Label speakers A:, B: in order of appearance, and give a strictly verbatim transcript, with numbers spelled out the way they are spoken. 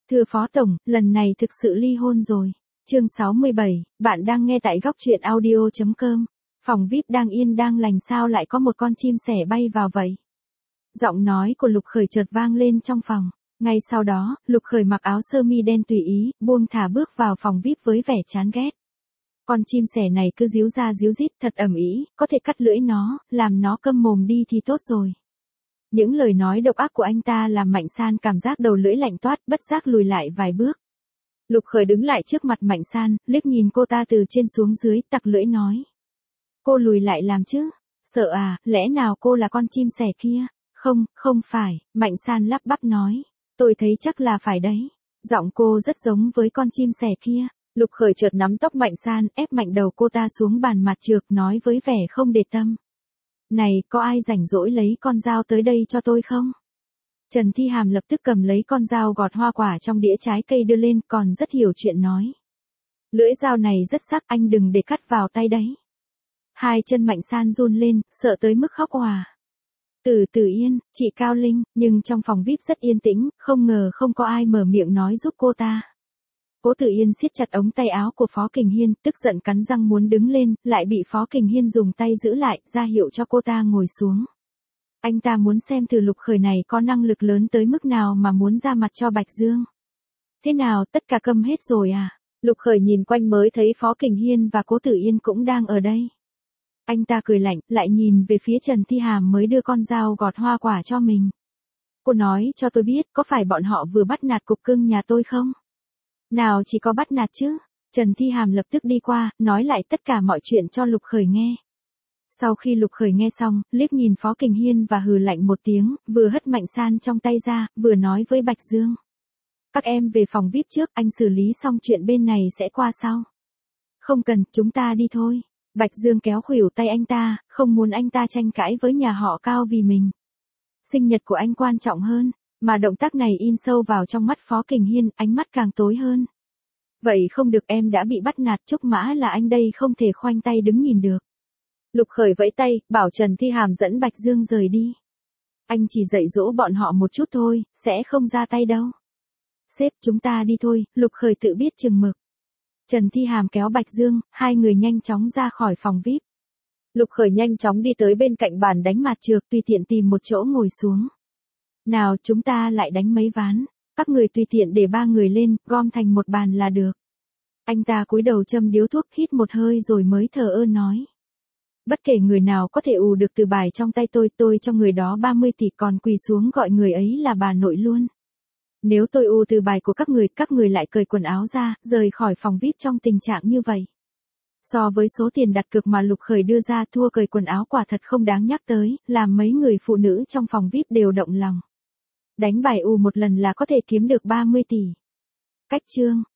A: Thưa Phó Tổng, lần này thực sự ly hôn rồi. Chương sáu mươi bảy, bạn đang nghe tại góc truyện audio chấm com. Phòng vi ai pi đang yên đang lành sao lại có một con chim sẻ bay vào vậy? Giọng nói của Lục Khởi chợt vang lên trong phòng. Ngay sau đó, Lục Khởi mặc áo sơ mi đen tùy ý, buông thả bước vào phòng vi ai pi với vẻ chán ghét. Con chim sẻ này cứ díu ra díu dít thật ầm ĩ, có thể cắt lưỡi nó, làm nó câm mồm đi thì tốt rồi. Những lời nói độc ác của anh ta làm Mạnh San cảm giác đầu lưỡi lạnh toát, bất giác lùi lại vài bước. Lục Khởi đứng lại trước mặt Mạnh San, liếc nhìn cô ta từ trên xuống dưới, tặc lưỡi nói. Cô lùi lại làm chứ? Sợ à, lẽ nào cô là con chim sẻ kia? Không, không phải, Mạnh San lắp bắp nói. Tôi thấy chắc là phải đấy. Giọng cô rất giống với con chim sẻ kia. Lục Khởi chợt nắm tóc Mạnh San, ép mạnh đầu cô ta xuống bàn mặt trược, nói với vẻ không để tâm. Này, có ai rảnh rỗi lấy con dao tới đây cho tôi không? Trần Thi Hàm lập tức cầm lấy con dao gọt hoa quả trong đĩa trái cây đưa lên, còn rất hiểu chuyện nói. Lưỡi dao này rất sắc, anh đừng để cắt vào tay đấy. Hai chân Mạnh San run lên, sợ tới mức khóc òa. Từ từ yên, chị Cao Linh, nhưng trong phòng vi ai pi rất yên tĩnh, không ngờ không có ai mở miệng nói giúp cô ta. Cố Tử Yên siết chặt ống tay áo của Phó Kình Hiên, tức giận cắn răng muốn đứng lên, lại bị Phó Kình Hiên dùng tay giữ lại, ra hiệu cho cô ta ngồi xuống. Anh ta muốn xem thử Lục Khởi này có năng lực lớn tới mức nào mà muốn ra mặt cho Bạch Dương. Thế nào, tất cả câm hết rồi à? Lục Khởi nhìn quanh mới thấy Phó Kình Hiên và Cố Tử Yên cũng đang ở đây. Anh ta cười lạnh, lại nhìn về phía Trần Thi Hàm mới đưa con dao gọt hoa quả cho mình. Cô nói cho tôi biết, có phải bọn họ vừa bắt nạt cục cưng nhà tôi không? Nào chỉ có bắt nạt chứ. Trần Thi Hàm lập tức đi qua, nói lại tất cả mọi chuyện cho Lục Khởi nghe. Sau khi Lục Khởi nghe xong, liếc nhìn Phó Kình Hiên và hừ lạnh một tiếng, vừa hất Mạnh San trong tay ra, vừa nói với Bạch Dương. Các em về phòng vi ai pi trước, anh xử lý xong chuyện bên này sẽ qua sau. Không cần, chúng ta đi thôi. Bạch Dương kéo khuỷu tay anh ta, không muốn anh ta tranh cãi với nhà họ Cao vì mình. Sinh nhật của anh quan trọng hơn. Mà động tác này in sâu vào trong mắt Phó Kình Hiên, ánh mắt càng tối hơn. Vậy không được, em đã bị bắt nạt, Trúc Mã là anh đây, không thể khoanh tay đứng nhìn được. Lục Khởi vẫy tay, bảo Trần Thi Hàm dẫn Bạch Dương rời đi. Anh chỉ dạy dỗ bọn họ một chút thôi, sẽ không ra tay đâu. Sếp, chúng ta đi thôi, Lục Khởi tự biết chừng mực. Trần Thi Hàm kéo Bạch Dương, hai người nhanh chóng ra khỏi phòng vi ai pi. Lục Khởi nhanh chóng đi tới bên cạnh bàn đánh mạt trược, tùy tiện tìm một chỗ ngồi xuống. Nào, chúng ta lại đánh mấy ván, các người tùy tiện để ba người lên, gom thành một bàn là được. Anh ta cúi đầu châm điếu thuốc, hít một hơi rồi mới thờ ơ nói. Bất kể người nào có thể ù được từ bài trong tay tôi, tôi cho người đó ba mươi tỷ, còn quỳ xuống gọi người ấy là bà nội luôn. Nếu tôi ù từ bài của các người, các người lại cởi quần áo ra, rời khỏi phòng vi ai pi trong tình trạng như vậy. So với số tiền đặt cược mà Lục Khởi đưa ra, thua cởi quần áo quả thật không đáng nhắc tới, làm mấy người phụ nữ trong phòng vi ai pi đều động lòng. Đánh bài ù một lần là có thể kiếm được ba mươi tỷ. Cách chương